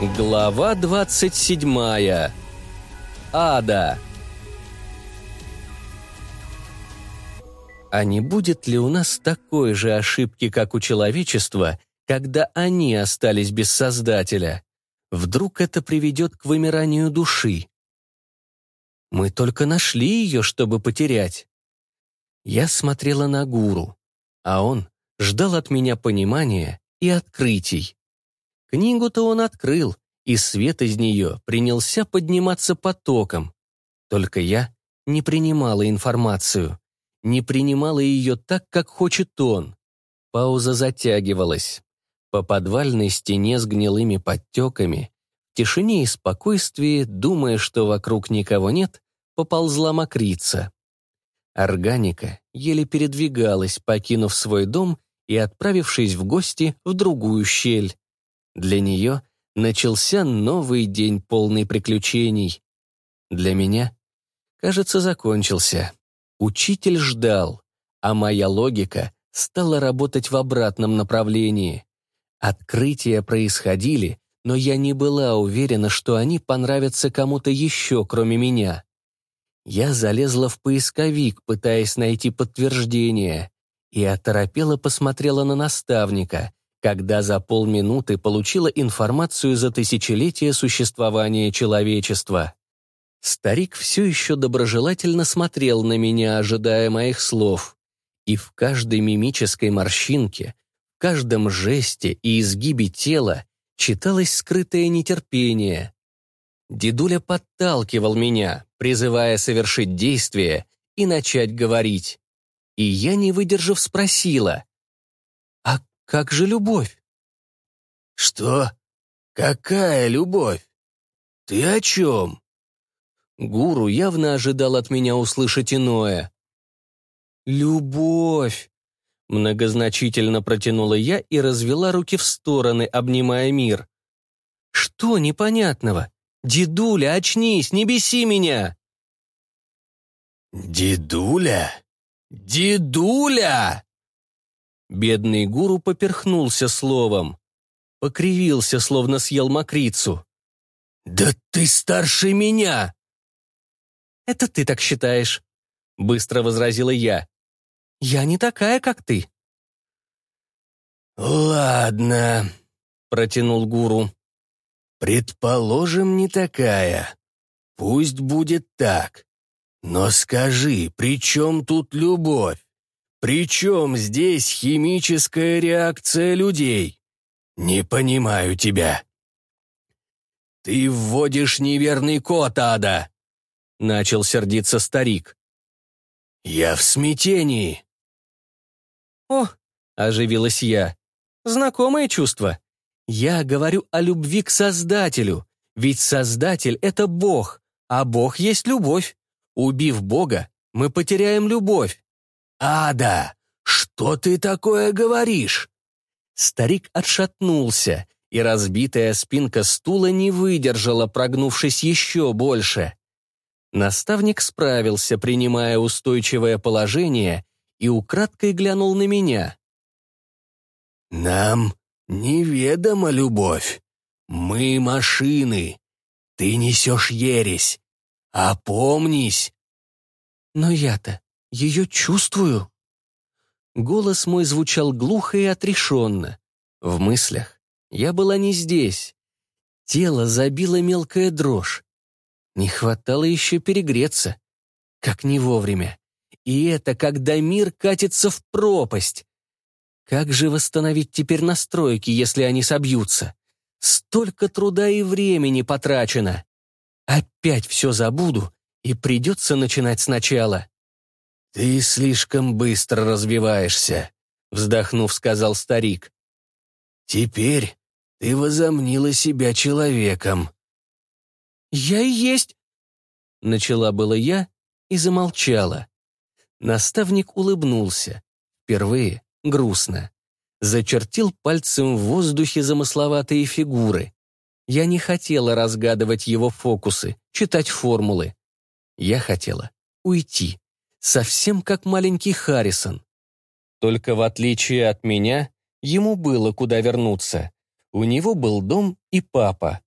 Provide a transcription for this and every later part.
Глава 27. Ада. А не будет ли у нас такой же ошибки, как у человечества, когда они остались без Создателя? Вдруг это приведет к вымиранию души? Мы только нашли ее, чтобы потерять. Я смотрела на гуру, а он ждал от меня понимания и открытий. Книгу-то он открыл, и свет из нее принялся подниматься потоком. Только я не принимала информацию, не принимала ее так, как хочет он. Пауза затягивалась. По подвальной стене с гнилыми подтеками, в тишине и спокойствии, думая, что вокруг никого нет, поползла мокрица. Органика еле передвигалась, покинув свой дом и отправившись в гости в другую щель. Для нее начался новый день, полный приключений. Для меня, кажется, закончился. Учитель ждал, а моя логика стала работать в обратном направлении. Открытия происходили, но я не была уверена, что они понравятся кому-то еще, кроме меня. Я залезла в поисковик, пытаясь найти подтверждение, и оторопела посмотрела на наставника, когда за полминуты получила информацию за тысячелетие существования человечества. Старик все еще доброжелательно смотрел на меня, ожидая моих слов, и в каждой мимической морщинке, в каждом жесте и изгибе тела читалось скрытое нетерпение. Дедуля подталкивал меня, призывая совершить действие и начать говорить. И я, не выдержав, спросила: «А как же любовь?» «Что? Какая любовь? Ты о чем?» Гуру явно ожидал от меня услышать иное. «Любовь!» — многозначительно протянула я и развела руки в стороны, обнимая мир. «Что непонятного? Дедуля, очнись, не беси меня!» «Дедуля? Дедуля!» Бедный гуру поперхнулся словом. Покривился, словно съел мокрицу. «Да ты старше меня!» «Это ты так считаешь», — быстро возразила я. «Я не такая, как ты». «Ладно», — протянул гуру. «Предположим, не такая. Пусть будет так. Но скажи, при чем тут любовь? При чем здесь химическая реакция людей? Не понимаю тебя». «Ты вводишь неверный код, Ада», — начал сердиться старик. «Я в смятении». «О», — оживилась я, — «знакомое чувство. Я говорю о любви к Создателю, ведь Создатель — это Бог, а Бог есть любовь. Убив Бога, мы потеряем любовь». «Ада, что ты такое говоришь?» Старик отшатнулся, и разбитая спинка стула не выдержала, прогнувшись еще больше. Наставник справился, принимая устойчивое положение, и украдкой глянул на меня. «Нам неведома любовь. Мы машины. Ты несешь ересь. Опомнись!» «Но я-то ее чувствую». Голос мой звучал глухо и отрешенно. В мыслях я была не здесь. Тело забило мелкая дрожь. Не хватало еще перегреться. Как не вовремя. И это когда мир катится в пропасть. Как же восстановить теперь настройки, если они собьются? Столько труда и времени потрачено. Опять все забуду, и придется начинать сначала. «Ты слишком быстро развиваешься», — вздохнув, сказал старик. «Теперь ты возомнила себя человеком». «Я и есть», — начала было я и замолчала. Наставник улыбнулся. Впервые грустно. Зачертил пальцем в воздухе замысловатые фигуры. Я не хотела разгадывать его фокусы, читать формулы. Я хотела уйти, совсем как маленький Харрисон. Только в отличие от меня, ему было куда вернуться. У него был дом и папа,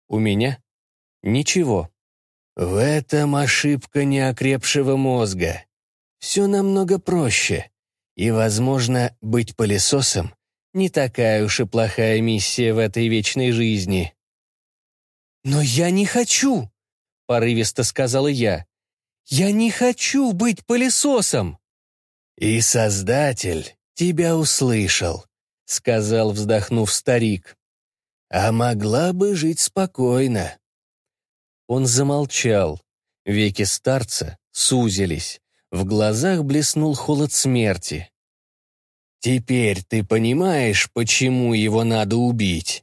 У меня ничего. В этом ошибка неокрепшего мозга. Все намного проще. И, возможно, быть пылесосом не такая уж и плохая миссия в этой вечной жизни. «Но я не хочу!» — порывисто сказала я. «Я не хочу быть пылесосом!» «И Создатель тебя услышал», — сказал, вздохнув старик. «А могла бы жить спокойно». Он замолчал. Веки старца сузились. В глазах блеснул холод смерти. «Теперь ты понимаешь, почему его надо убить?»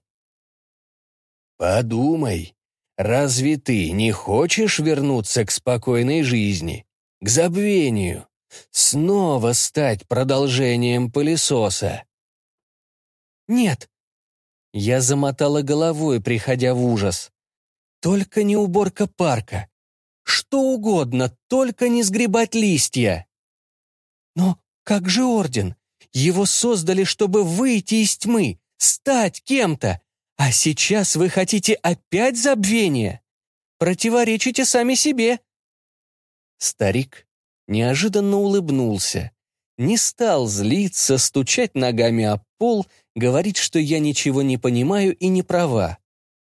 «Подумай, разве ты не хочешь вернуться к спокойной жизни, к забвению, снова стать продолжением пылесоса?» «Нет». Я замотала головой, приходя в ужас. «Только не уборка парка. Что угодно, только не сгребать листья». «Но как же Орден? Его создали, чтобы выйти из тьмы, стать кем-то. А сейчас вы хотите опять забвения? Противоречите сами себе». Старик неожиданно улыбнулся. Не стал злиться, стучать ногами об пол, говорить, что я ничего не понимаю и не права.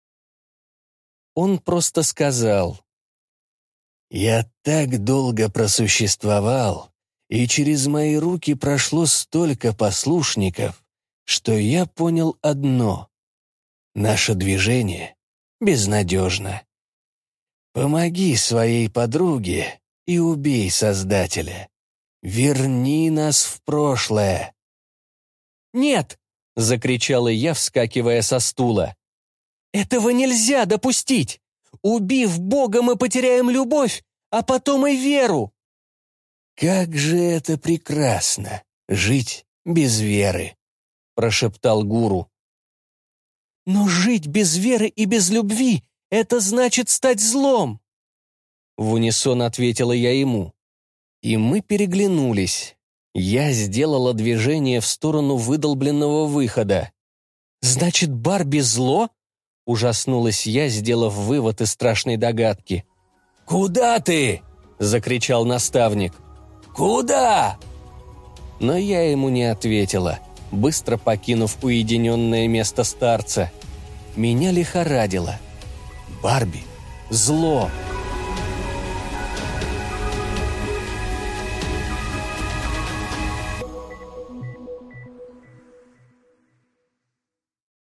Он просто сказал: «Я так долго просуществовал, и через мои руки прошло столько послушников, что я понял одно — наше движение безнадежно. Помоги своей подруге и убей Создателя. Верни нас в прошлое». «Нет!» — закричала я, вскакивая со стула. «Этого нельзя допустить! Убив Бога, мы потеряем любовь, а потом и веру!» «Как же это прекрасно — жить без веры!» — прошептал гуру. «Но жить без веры и без любви — это значит стать злом!» В унисон ответила я ему. И мы переглянулись. Я сделала движение в сторону выдолбленного выхода. «Значит, Барби зло?» — ужаснулась я, сделав вывод из страшной догадки. «Куда ты?» — закричал наставник. «Куда?» Но я ему не ответила, быстро покинув уединенное место старца. Меня лихорадило. Барби — зло.